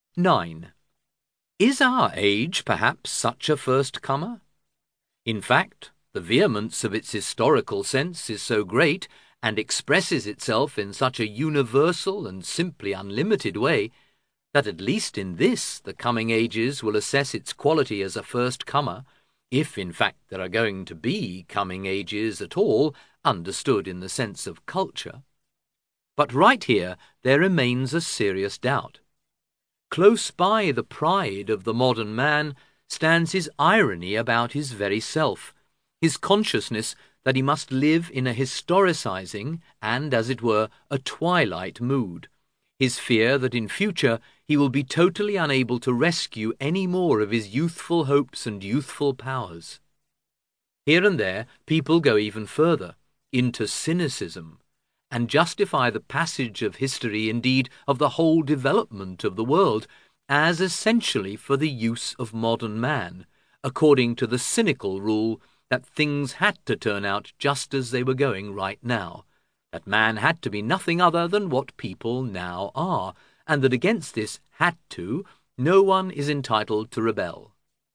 9. Is our age perhaps such a first-comer? In fact, the vehemence of its historical sense is so great, and expresses itself in such a universal and simply unlimited way, that at least in this the coming ages will assess its quality as a first-comer, if in fact there are going to be coming ages at all, understood in the sense of culture. But right here there remains a serious doubt. Close by the pride of the modern man stands his irony about his very self, his consciousness that he must live in a historicizing and, as it were, a twilight mood, his fear that in future he will be totally unable to rescue any more of his youthful hopes and youthful powers. Here and there people go even further, into cynicism, and justify the passage of history, indeed of the whole development of the world, as essentially for the use of modern man, according to the cynical rule that things had to turn out just as they were going right now, that man had to be nothing other than what people now are, and that against this had to, no one is entitled to rebel.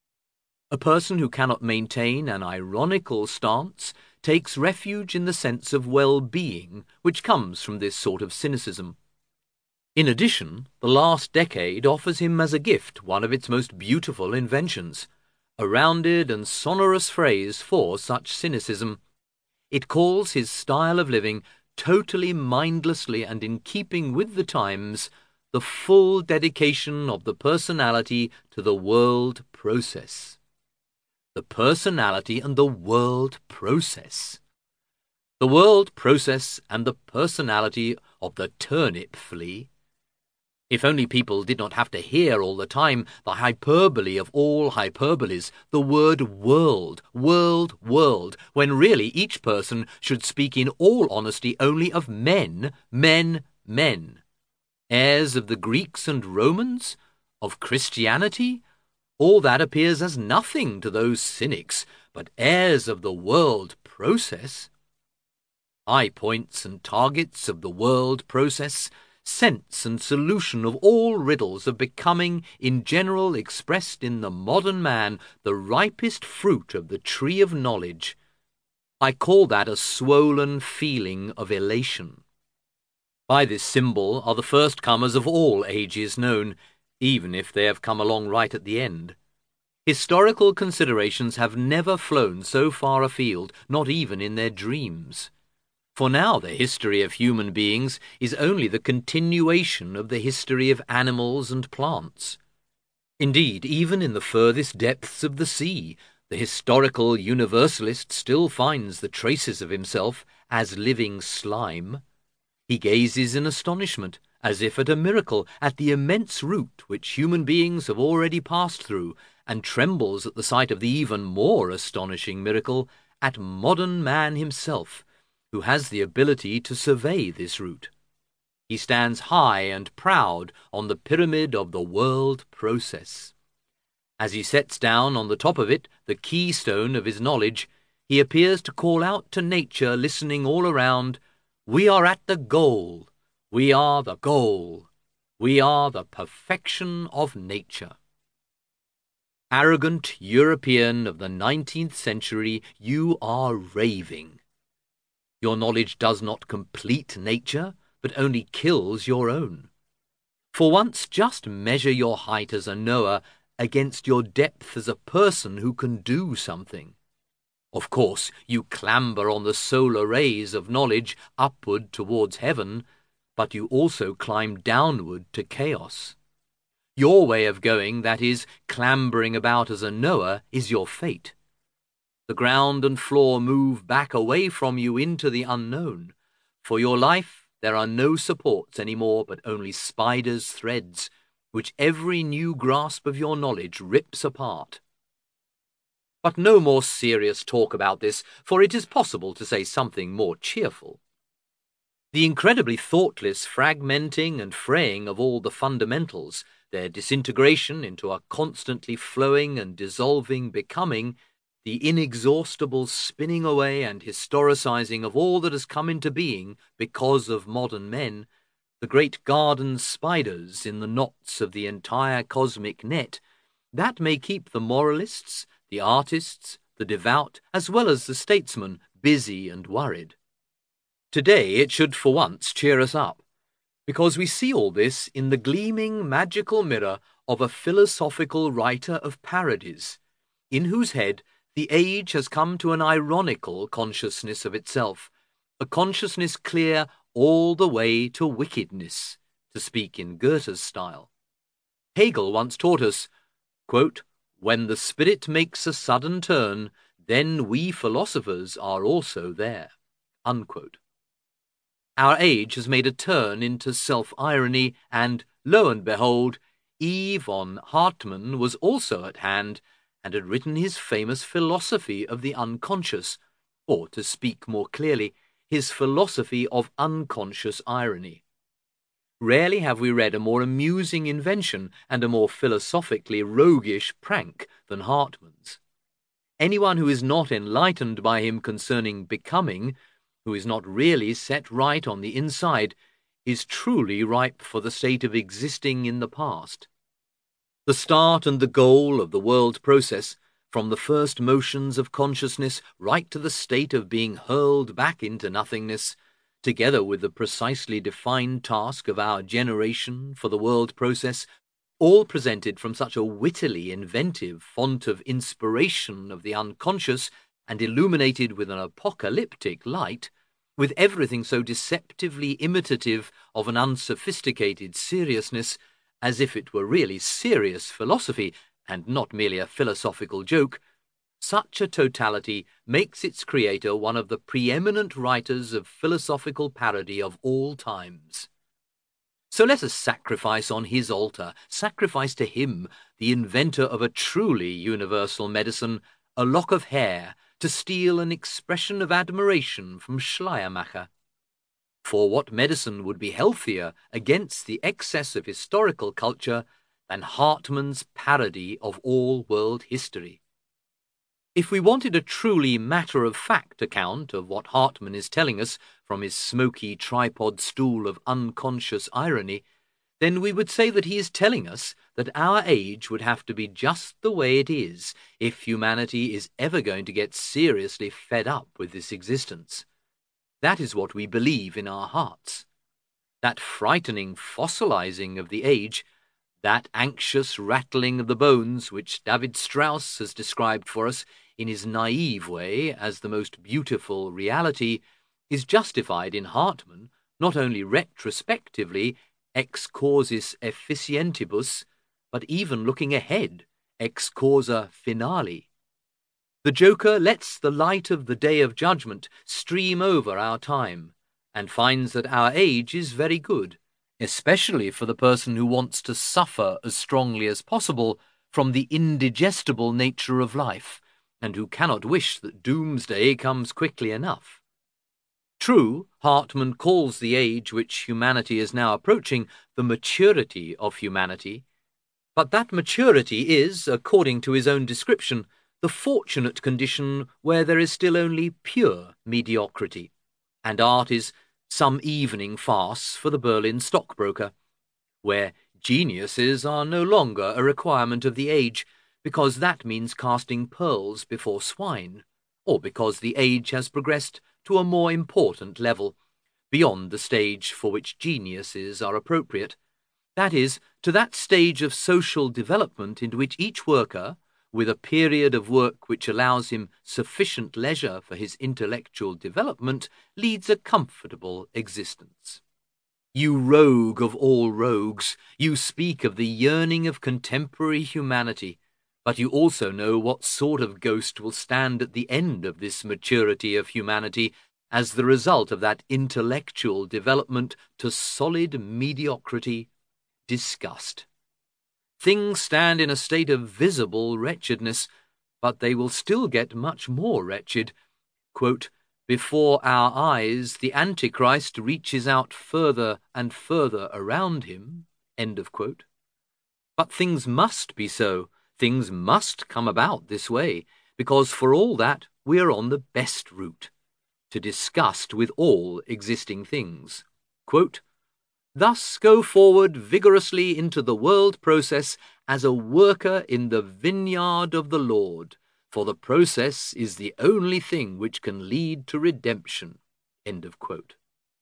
A person who cannot maintain an ironical stance takes refuge in the sense of well-being which comes from this sort of cynicism. In addition, the last decade offers him as a gift one of its most beautiful inventions, a rounded and sonorous phrase for such cynicism. It calls his style of living totally mindlessly and in keeping with the times the full dedication of the personality to the world process. The personality and the world process. The world process and the personality of the turnip flea. If only people did not have to hear all the time the hyperbole of all hyperboles, the word world, world, when really each person should speak in all honesty only of men, men, men. Heirs of the Greeks and Romans? Of Christianity? All that appears as nothing to those cynics, but heirs of the world process. High points and targets of the world process, sense and solution of all riddles of becoming in general expressed in the modern man the ripest fruit of the tree of knowledge. I call that a swollen feeling of elation. By this symbol are the first-comers of all ages known, even if they have come along right at the end. Historical considerations have never flown so far afield, not even in their dreams. For now the history of human beings is only the continuation of the history of animals and plants. Indeed, even in the furthest depths of the sea, the historical universalist still finds the traces of himself as living slime. He gazes in astonishment, as if at a miracle, at the immense route which human beings have already passed through, and trembles at the sight of the even more astonishing miracle, at modern man himself, who has the ability to survey this route. He stands high and proud on the pyramid of the world process. As he sets down on the top of it the keystone of his knowledge, he appears to call out to nature listening all around, "We are at the goal. We are the goal. We are the perfection of nature." Arrogant European of the 19th century, you are raving. Your knowledge does not complete nature, but only kills your own. For once, just measure your height as a knower against your depth as a person who can do something. Of course, you clamber on the solar rays of knowledge upward towards heaven, but you also climb downward to chaos. Your way of going, that is, clambering about as a knower, is your fate. The ground and floor move back away from you into the unknown. For your life, there are no supports any more, but only spiders' threads, which every new grasp of your knowledge rips apart. But no more serious talk about this, for it is possible to say something more cheerful. The incredibly thoughtless fragmenting and fraying of all the fundamentals, their disintegration into a constantly flowing and dissolving becoming, the inexhaustible spinning away and historicizing of all that has come into being because of modern men, the great garden spiders in the knots of the entire cosmic net, that may keep the moralists, the artists, the devout, as well as the statesmen busy and worried. Today it should for once cheer us up, because we see all this in the gleaming magical mirror of a philosophical writer of parodies, in whose head the age has come to an ironical consciousness of itself, a consciousness clear all the way to wickedness, to speak in Goethe's style. Hegel once taught us, quote, "When the spirit makes a sudden turn, then we philosophers are also there." Unquote. Our age has made a turn into self-irony, and, lo and behold, E. von Hartmann was also at hand and had written his famous philosophy of the unconscious, or, to speak more clearly, his philosophy of unconscious irony. Rarely have we read a more amusing invention and a more philosophically roguish prank than Hartmann's. Anyone who is not enlightened by him concerning becoming, who is not really set right on the inside, is truly ripe for the state of existing in the past. The start and the goal of the world process, from the first motions of consciousness right to the state of being hurled back into nothingness, together with the precisely defined task of our generation for the world process, all presented from such a wittily inventive font of inspiration of the unconscious and illuminated with an apocalyptic light, with everything so deceptively imitative of an unsophisticated seriousness, as if it were really serious philosophy and not merely a philosophical joke, such a totality makes its creator one of the preeminent writers of philosophical parody of all times. So let us sacrifice on his altar, sacrifice to him, the inventor of a truly universal medicine, a lock of hair, to steal an expression of admiration from Schleiermacher. For what medicine would be healthier against the excess of historical culture than Hartmann's parody of all world history? If we wanted a truly matter-of-fact account of what Hartmann is telling us from his smoky tripod stool of unconscious irony, then we would say that he is telling us that our age would have to be just the way it is if humanity is ever going to get seriously fed up with this existence. That is what we believe in our hearts. That frightening fossilizing of the age, that anxious rattling of the bones which David Strauss has described for us in his naive way as the most beautiful reality, is justified in Hartmann not only retrospectively ex causis efficientibus, but even looking ahead ex causa finale. The Joker lets the light of the day of judgment stream over our time and finds that our age is very good, especially for the person who wants to suffer as strongly as possible from the indigestible nature of life, and who cannot wish that doomsday comes quickly enough. True, Hartmann calls the age which humanity is now approaching the maturity of humanity, but that maturity is, according to his own description, the fortunate condition where there is still only pure mediocrity, and art is some evening farce for the Berlin stockbroker, where geniuses are no longer a requirement of the age, because that means casting pearls before swine, or because the age has progressed to a more important level, beyond the stage for which geniuses are appropriate. That is, to that stage of social development into which each worker, with a period of work which allows him sufficient leisure for his intellectual development, leads a comfortable existence. You rogue of all rogues, you speak of the yearning of contemporary humanity, but you also know what sort of ghost will stand at the end of this maturity of humanity as the result of that intellectual development to solid mediocrity, disgust. Things stand in a state of visible wretchedness, but they will still get much more wretched. Quote, before our eyes the Antichrist reaches out further and further around him. End of quote. But things must be so. Things must come about this way, because for all that we are on the best route, to disgust with all existing things. Quote, Thus go forward vigorously into the world process as a worker in the vineyard of the Lord, for the process is the only thing which can lead to redemption. End of quote.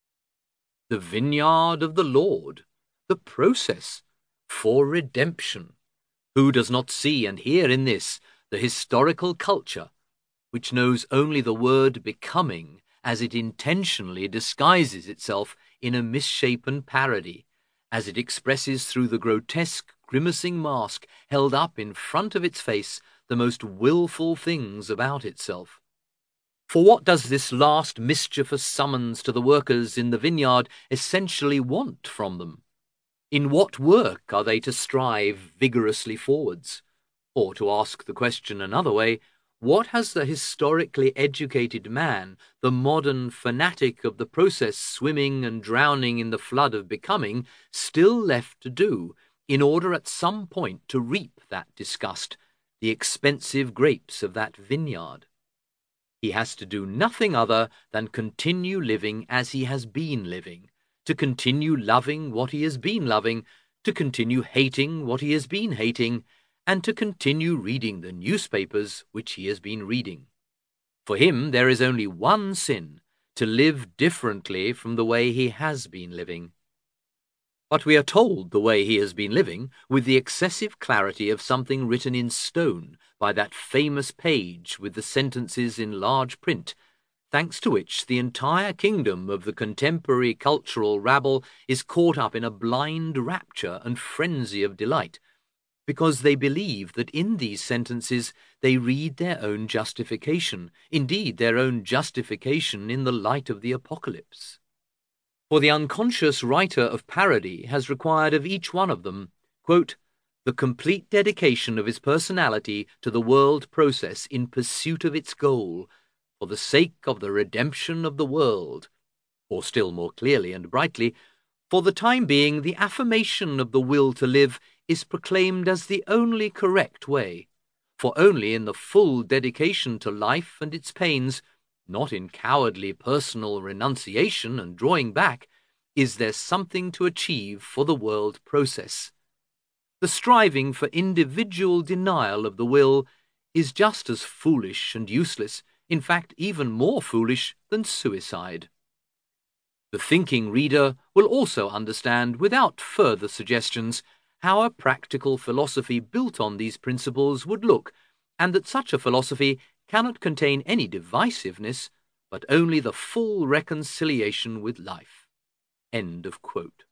The vineyard of the Lord, the process for redemption. Who does not see and hear in this the historical culture, which knows only the word becoming as it intentionally disguises itself in a misshapen parody, as it expresses through the grotesque, grimacing mask held up in front of its face the most wilful things about itself? For what does this last mischievous summons to the workers in the vineyard essentially want from them? In what work are they to strive vigorously forwards? Or, to ask the question another way, what has the historically educated man, the modern fanatic of the process swimming and drowning in the flood of becoming, still left to do in order at some point to reap that disgust, the expensive grapes of that vineyard? He has to do nothing other than continue living as he has been living, to continue loving what he has been loving, to continue hating what he has been hating, and to continue reading the newspapers which he has been reading. For him there is only one sin, to live differently from the way he has been living. But we are told the way he has been living with the excessive clarity of something written in stone by that famous page with the sentences in large print, thanks to which the entire kingdom of the contemporary cultural rabble is caught up in a blind rapture and frenzy of delight, because they believe that in these sentences they read their own justification, indeed their own justification in the light of the apocalypse. For the unconscious writer of parody has required of each one of them, quote, the complete dedication of his personality to the world process in pursuit of its goal, for the sake of the redemption of the world, or still more clearly and brightly, for the time being the affirmation of the will to live is proclaimed as the only correct way, for only in the full dedication to life and its pains, not in cowardly personal renunciation and drawing back, is there something to achieve for the world process. The striving for individual denial of the will is just as foolish and useless, in fact even more foolish than suicide. The thinking reader will also understand without further suggestions how a practical philosophy built on these principles would look, and that such a philosophy cannot contain any divisiveness, but only the full reconciliation with life. End of quote.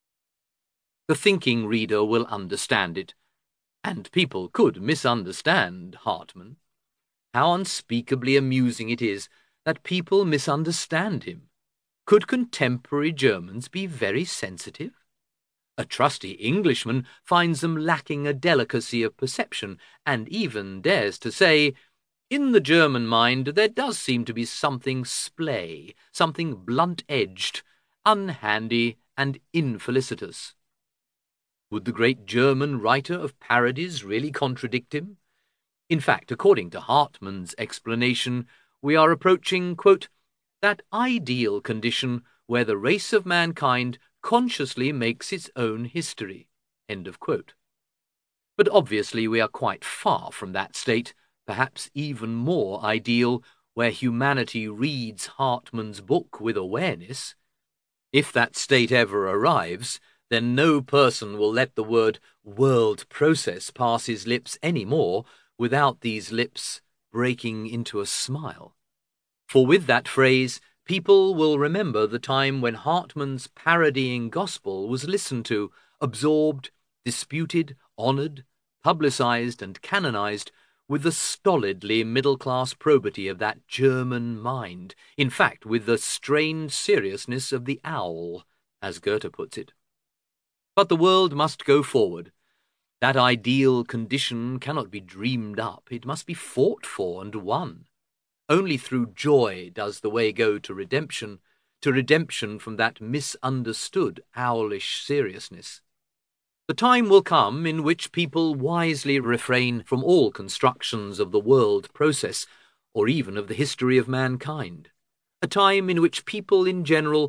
The thinking reader will understand it, and people could misunderstand Hartmann. How unspeakably amusing it is that people misunderstand him. Could contemporary Germans be very sensitive? A trusty Englishman finds them lacking a delicacy of perception, and even dares to say, in the German mind there does seem to be something splay, something blunt-edged, unhandy, and infelicitous. Would the great German writer of parodies really contradict him? In fact, according to Hartmann's explanation, we are approaching, quote, that ideal condition where the race of mankind consciously makes its own history. End of quote. But obviously we are quite far from that state, perhaps even more ideal, where humanity reads Hartmann's book with awareness. If that state ever arrives, then no person will let the word world process pass his lips any more without these lips breaking into a smile. For with that phrase, people will remember the time when Hartmann's parodying gospel was listened to, absorbed, disputed, honoured, publicised and canonised with the stolidly middle-class probity of that German mind, in fact with the strained seriousness of the owl, as Goethe puts it. But the world must go forward. That ideal condition cannot be dreamed up, it must be fought for and won. Only through joy does the way go to redemption from that misunderstood owlish seriousness. The time will come in which people wisely refrain from all constructions of the world process, or even of the history of mankind. A time in which people in general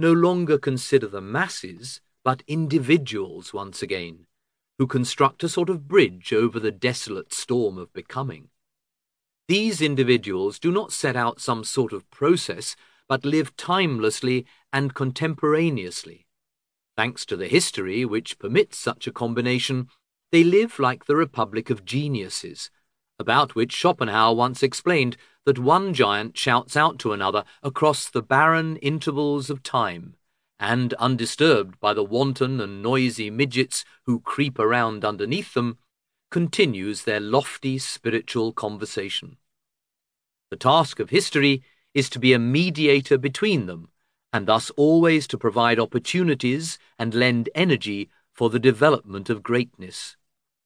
no longer consider the masses, but individuals once again, who construct a sort of bridge over the desolate storm of becoming. These individuals do not set out some sort of process, but live timelessly and contemporaneously. Thanks to the history which permits such a combination, they live like the Republic of Geniuses, about which Schopenhauer once explained that one giant shouts out to another across the barren intervals of time, and, undisturbed by the wanton and noisy midgets who creep around underneath them, continues their lofty spiritual conversation. The task of history is to be a mediator between them, and thus always to provide opportunities and lend energy for the development of greatness.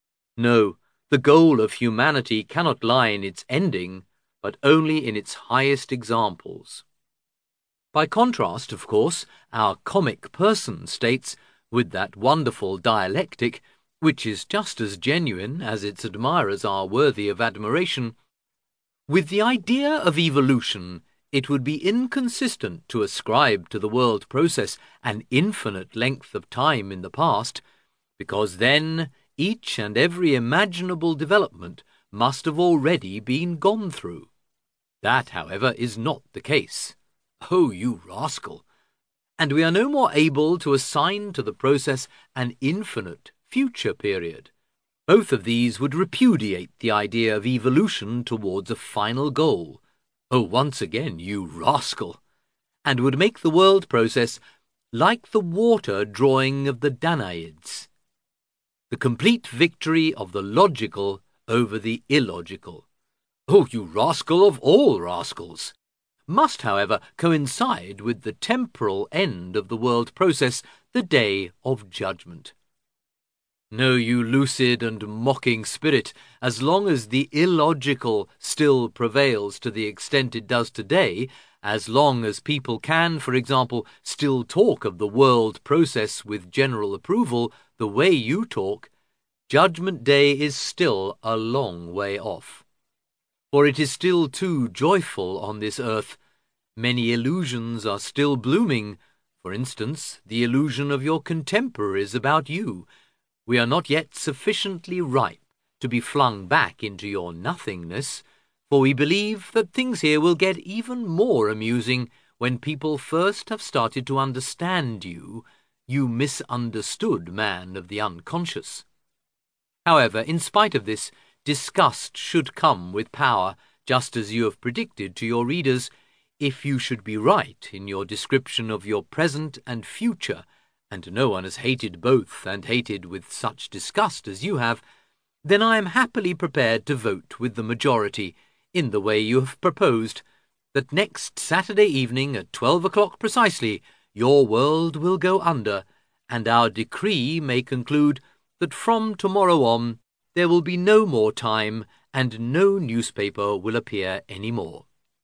No, the goal of humanity cannot lie in its ending, but only in its highest examples. By contrast, of course, our comic person states, with that wonderful dialectic, which is just as genuine as its admirers are worthy of admiration, with the idea of evolution, it would be inconsistent to ascribe to the world process an infinite length of time in the past, because then each and every imaginable development must have already been gone through. That, however, is not the case. Oh, you rascal! And we are no more able to assign to the process an infinite future period. Both of these would repudiate the idea of evolution towards a final goal. Oh, once again, you rascal! And would make the world process like the water drawing of the Danaids. The complete victory of the logical over the illogical. Oh, you rascal of all rascals! Must, however, coincide with the temporal end of the world process, the day of judgment. No, you lucid and mocking spirit, as long as the illogical still prevails to the extent it does today, as long as people can, for example, still talk of the world process with general approval, the way you talk, Judgment Day is still a long way off. For it is still too joyful on this earth. Many illusions are still blooming. For instance, the illusion of your contemporaries about you. We are not yet sufficiently ripe to be flung back into your nothingness, for we believe that things here will get even more amusing when people first have started to understand you, you misunderstood man of the unconscious. However, in spite of this, disgust should come with power, just as you have predicted to your readers. If you should be right in your description of your present and future, and no one has hated both and hated with such disgust as you have, then I am happily prepared to vote with the majority, in the way you have proposed, that next Saturday evening at 12 o'clock precisely, your world will go under, and our decree may conclude that from tomorrow on there will be no more time, and no newspaper will appear any more.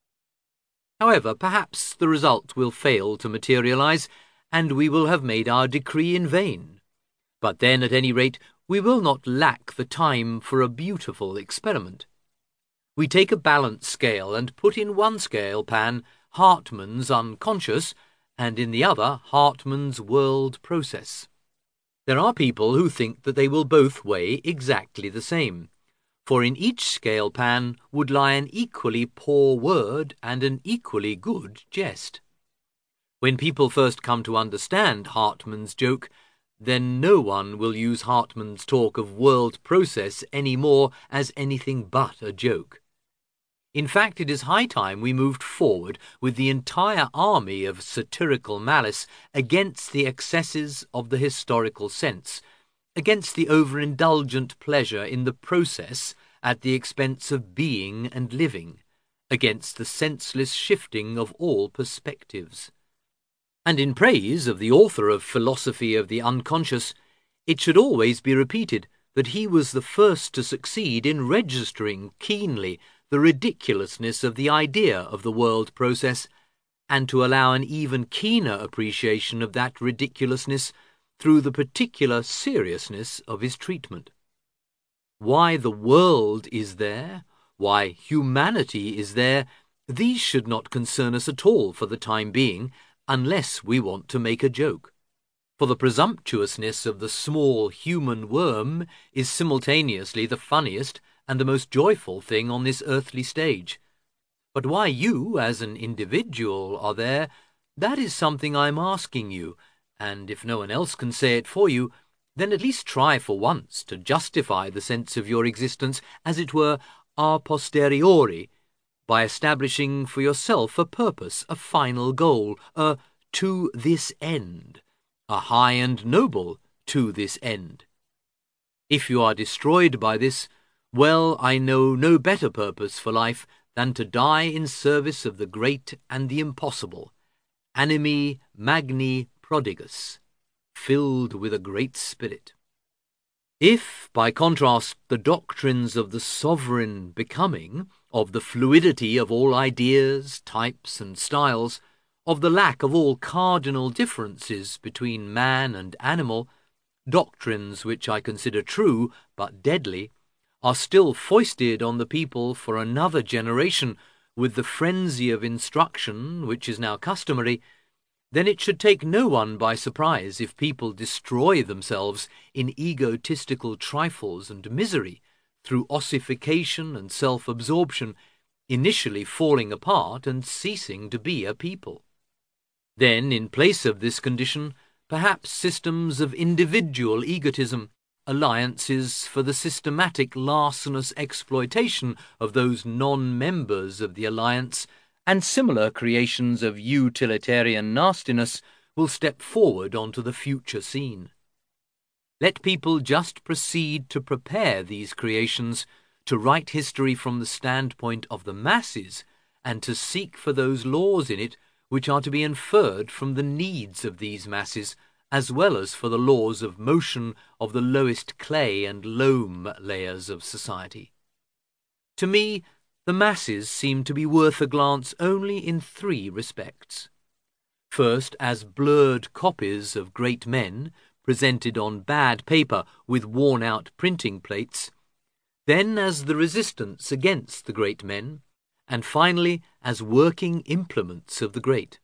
However, perhaps the result will fail to materialize, and we will have made our decree in vain. But then, at any rate, we will not lack the time for a beautiful experiment. We take a balance scale and put in one scale pan Hartmann's unconscious, and in the other Hartmann's world process. There are people who think that they will both weigh exactly the same, for in each scale pan would lie an equally poor word and an equally good jest. When people first come to understand Hartmann's joke, then no one will use Hartmann's talk of world process any more as anything but a joke. In fact, it is high time we moved forward with the entire army of satirical malice against the excesses of the historical sense, against the overindulgent pleasure in the process at the expense of being and living, against the senseless shifting of all perspectives. And in praise of the author of Philosophy of the Unconscious, it should always be repeated that he was the first to succeed in registering keenly the ridiculousness of the idea of the world process, and to allow an even keener appreciation of that ridiculousness through the particular seriousness of his treatment. Why the world is there, why humanity is there, these should not concern us at all for the time being, unless we want to make a joke. For the presumptuousness of the small human worm is simultaneously the funniest and the most joyful thing on this earthly stage. But why you, as an individual, are there, that is something I'm asking you, and if no one else can say it for you, then at least try for once to justify the sense of your existence, as it were, a posteriori, by establishing for yourself a purpose, a final goal, a to this end, a high and noble to this end. If you are destroyed by this, well, I know no better purpose for life than to die in service of the great and the impossible, animi magni prodigus, filled with a great spirit. If, by contrast, the doctrines of the sovereign becoming, of the fluidity of all ideas, types, and styles, of the lack of all cardinal differences between man and animal, doctrines which I consider true but deadly, are still foisted on the people for another generation with the frenzy of instruction which is now customary, then it should take no one by surprise if people destroy themselves in egotistical trifles and misery through ossification and self-absorption, initially falling apart and ceasing to be a people. Then, in place of this condition, perhaps systems of individual egotism, alliances for the systematic larcenous exploitation of those non-members of the alliance, and similar creations of utilitarian nastiness will step forward onto the future scene. Let people just proceed to prepare these creations, to write history from the standpoint of the masses, and to seek for those laws in it which are to be inferred from the needs of these masses, as well as for the laws of motion of the lowest clay and loam layers of society. To me, the masses seem to be worth a glance only in three respects. First, as blurred copies of great men, presented on bad paper with worn-out printing plates, then as the resistance against the great men, and finally as working implements of the great.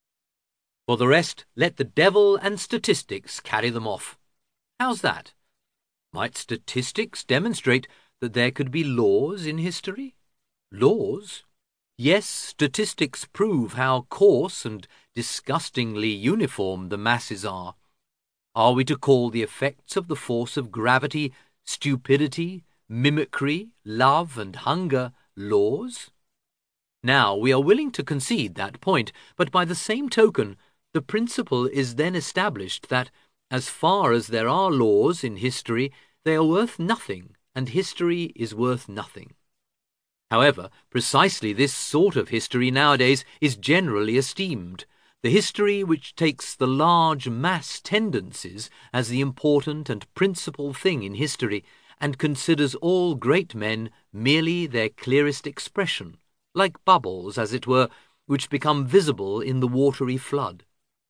For the rest, let the devil and statistics carry them off. How's that? Might statistics demonstrate that there could be laws in history? Laws? Yes, statistics prove how coarse and disgustingly uniform the masses are. Are we to call the effects of the force of gravity, stupidity, mimicry, love, and hunger laws? Now, we are willing to concede that point, but by the same token, the principle is then established that, as far as there are laws in history, they are worth nothing, and history is worth nothing. However, precisely this sort of history nowadays is generally esteemed, the history which takes the large mass tendencies as the important and principal thing in history, and considers all great men merely their clearest expression, like bubbles, as it were, which become visible in the watery flood.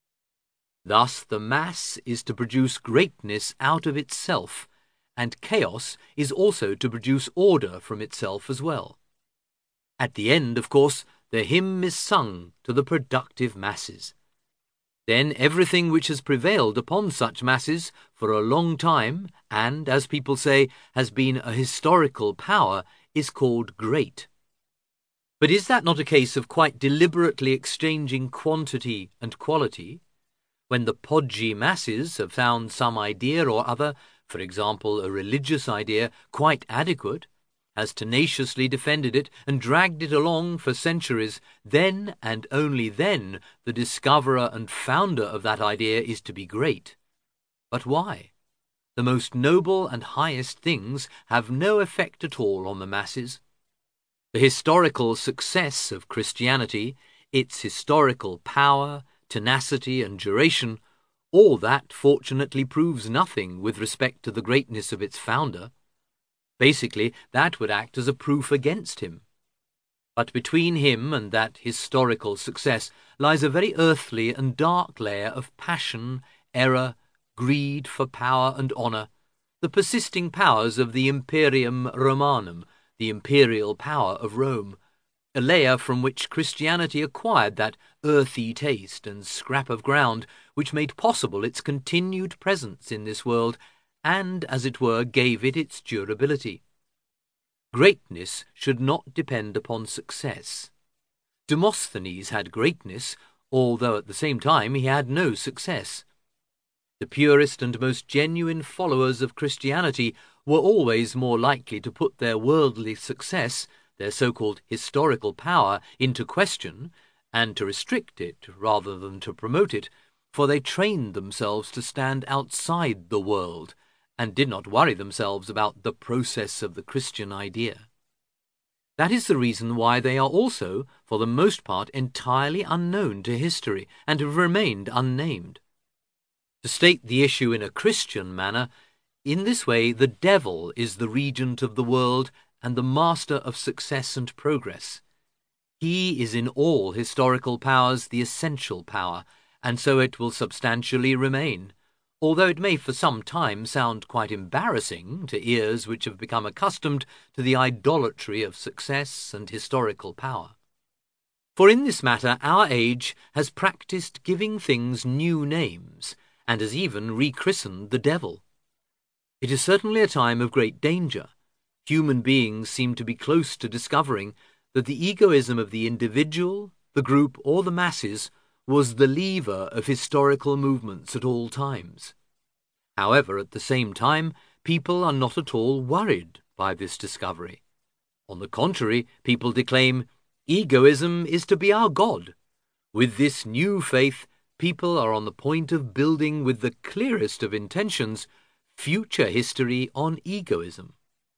Thus the mass is to produce greatness out of itself, and chaos is also to produce order from itself as well. At the end, of course, the hymn is sung to the productive masses. Then everything which has prevailed upon such masses for a long time, and, as people say, has been a historical power, is called great. But is that not a case of quite deliberately exchanging quantity and quality? When the podgy masses have found some idea or other, for example a religious idea, quite adequate, has tenaciously defended it and dragged it along for centuries, then and only then the discoverer and founder of that idea is to be great. But why? The most noble and highest things have no effect at all on the masses. The historical success of Christianity, its historical power, tenacity and duration, all that fortunately proves nothing with respect to the greatness of its founder. Basically, that would act as a proof against him. But between him and that historical success lies a very earthly and dark layer of passion, error, greed for power and honour, the persisting powers of the Imperium Romanum, the imperial power of Rome, a layer from which Christianity acquired that earthy taste and scrap of ground which made possible its continued presence in this world and, as it were, gave it its durability. Greatness should not depend upon success. Demosthenes had greatness, although at the same time he had no success. The purest and most genuine followers of Christianity were always more likely to put their worldly success, their so-called historical power, into question, and to restrict it rather than to promote it, for they trained themselves to stand outside the world, and did not worry themselves about the process of the Christian idea. That is the reason why they are also, for the most part, entirely unknown to history, and have remained unnamed. To state the issue in a Christian manner, in this way the devil is the regent of the world and the master of success and progress. He is in all historical powers the essential power, and so it will substantially remain, although it may for some time sound quite embarrassing to ears which have become accustomed to the idolatry of success and historical power. For in this matter our age has practiced giving things new names, and has even rechristened the devil. It is certainly a time of great danger. Human beings seem to be close to discovering that the egoism of the individual, the group, or the masses was the lever of historical movements at all times. However, at the same time, people are not at all worried by this discovery. On the contrary, people declaim, egoism is to be our God. With this new faith, people are on the point of building with the clearest of intentions future history on egoism.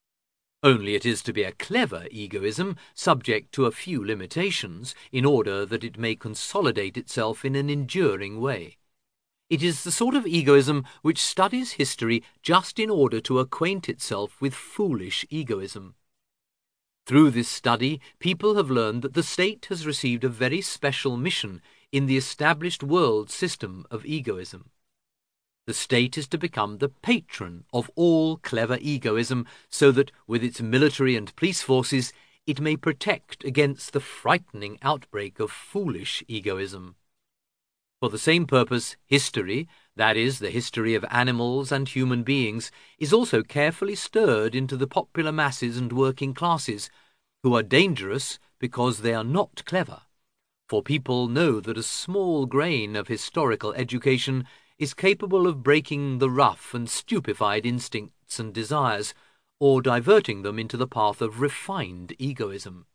Only it is to be a clever egoism, subject to a few limitations, in order that it may consolidate itself in an enduring way. It is the sort of egoism which studies history just in order to acquaint itself with foolish egoism. Through this study, people have learned that the state has received a very special mission in the established world system of egoism. The state is to become the patron of all clever egoism, so that, with its military and police forces, it may protect against the frightening outbreak of foolish egoism. For the same purpose, history, that is, the history of animals and human beings, is also carefully stirred into the popular masses and working classes, who are dangerous because they are not clever. For people know that a small grain of historical education is capable of breaking the rough and stupefied instincts and desires, or diverting them into the path of refined egoism.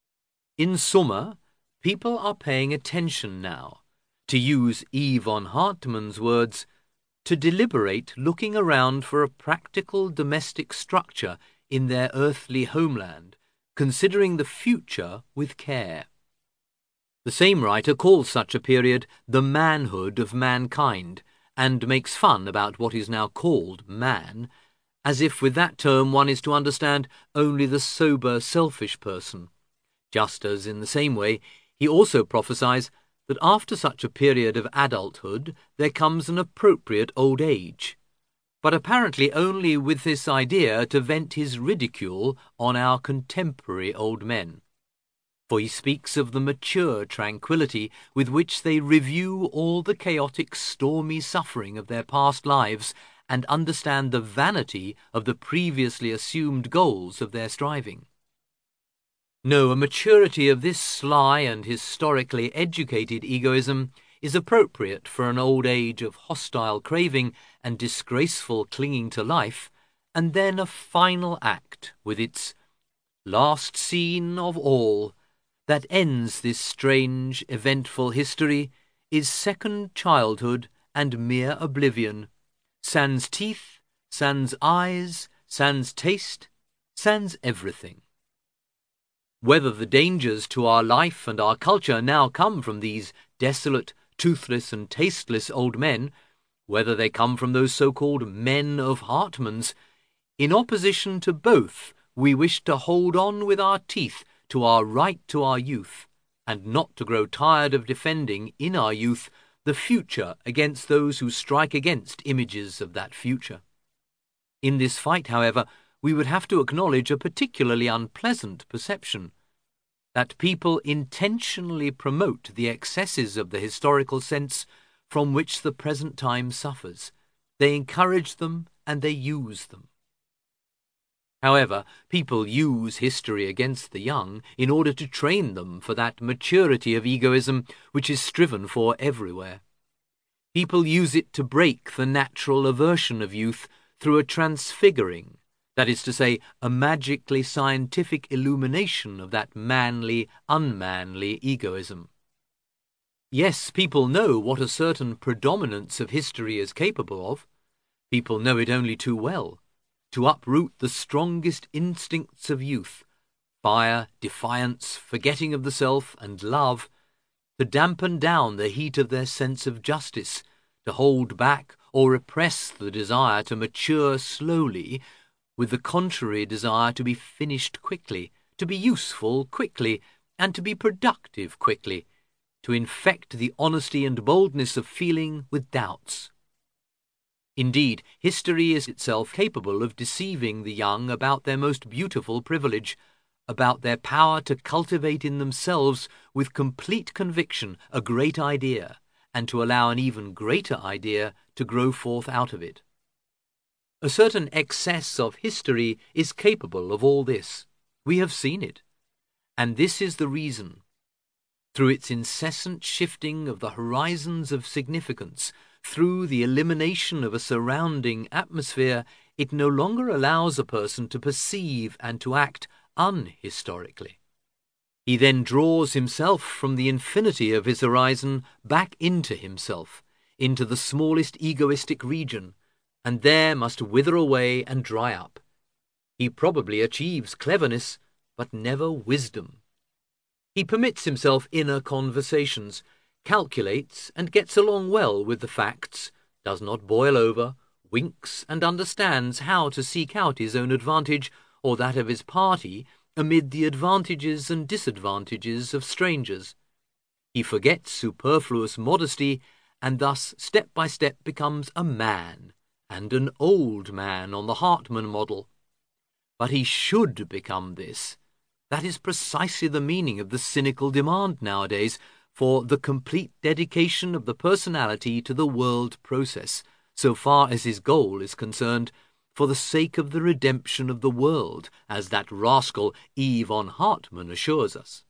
In summa, people are paying attention now, to use E. von Hartmann's words, to deliberate looking around for a practical domestic structure in their earthly homeland, considering the future with care. The same writer calls such a period the manhood of mankind, and makes fun about what is now called man, as if with that term one is to understand only the sober, selfish person, just as in the same way he also prophesies that after such a period of adulthood there comes an appropriate old age, but apparently only with this idea to vent his ridicule on our contemporary old men. For he speaks of the mature tranquillity with which they review all the chaotic, stormy suffering of their past lives and understand the vanity of the previously assumed goals of their striving. No, a maturity of this sly and historically educated egoism is appropriate for an old age of hostile craving and disgraceful clinging to life, and then a final act with its last scene of all that ends this strange, eventful history is second childhood and mere oblivion, sans teeth, sans eyes, sans taste, sans everything. Whether the dangers to our life and our culture now come from these desolate, toothless and tasteless old men, whether they come from those so-called men of Hartmann's, in opposition to both we wish to hold on with our teeth to our right to our youth, and not to grow tired of defending in our youth the future against those who strike against images of that future. In this fight, however, we would have to acknowledge a particularly unpleasant perception. that people intentionally promote the excesses of the historical sense from which the present time suffers. They encourage them and they use them. However, people use history against the young in order to train them for that maturity of egoism which is striven for everywhere. People use it to break the natural aversion of youth through a transfiguring, that is to say, a magically scientific illumination of that manly, unmanly egoism. Yes, people know what a certain predominance of history is capable of. People know it only too well. To uproot the strongest instincts of youth, fire, defiance, forgetting of the self, and love, to dampen down the heat of their sense of justice, to hold back or repress the desire to mature slowly, with the contrary desire to be finished quickly, to be useful quickly, and to be productive quickly, to infect the honesty and boldness of feeling with doubts. Indeed, history is itself capable of deceiving the young about their most beautiful privilege, about their power to cultivate in themselves with complete conviction a great idea, and to allow an even greater idea to grow forth out of it. A certain excess of history is capable of all this. We have seen it. And this is the reason. Through its incessant shifting of the horizons of significance, through the elimination of a surrounding atmosphere, it no longer allows a person to perceive and to act unhistorically. He then draws himself from the infinity of his horizon back into himself, into the smallest egoistic region, and there must wither away and dry up. He probably achieves cleverness, but never wisdom. He permits himself inner conversations, calculates and gets along well with the facts, does not boil over, winks and understands how to seek out his own advantage or that of his party amid the advantages and disadvantages of strangers. He forgets superfluous modesty and thus step by step becomes a man, and an old man on the Hartmann model. But he should become this. That is precisely the meaning of the cynical demand nowadays for the complete dedication of the personality to the world process, so far as his goal is concerned, for the sake of the redemption of the world, as that rascal E. von Hartmann assures us.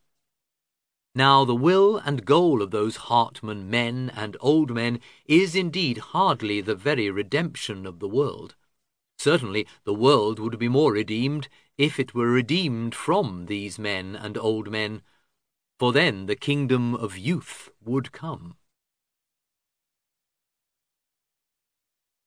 Now, the will and goal of those Hartmann men and old men is indeed hardly the very redemption of the world. Certainly the world would be more redeemed if it were redeemed from these men and old men, for then the kingdom of youth would come.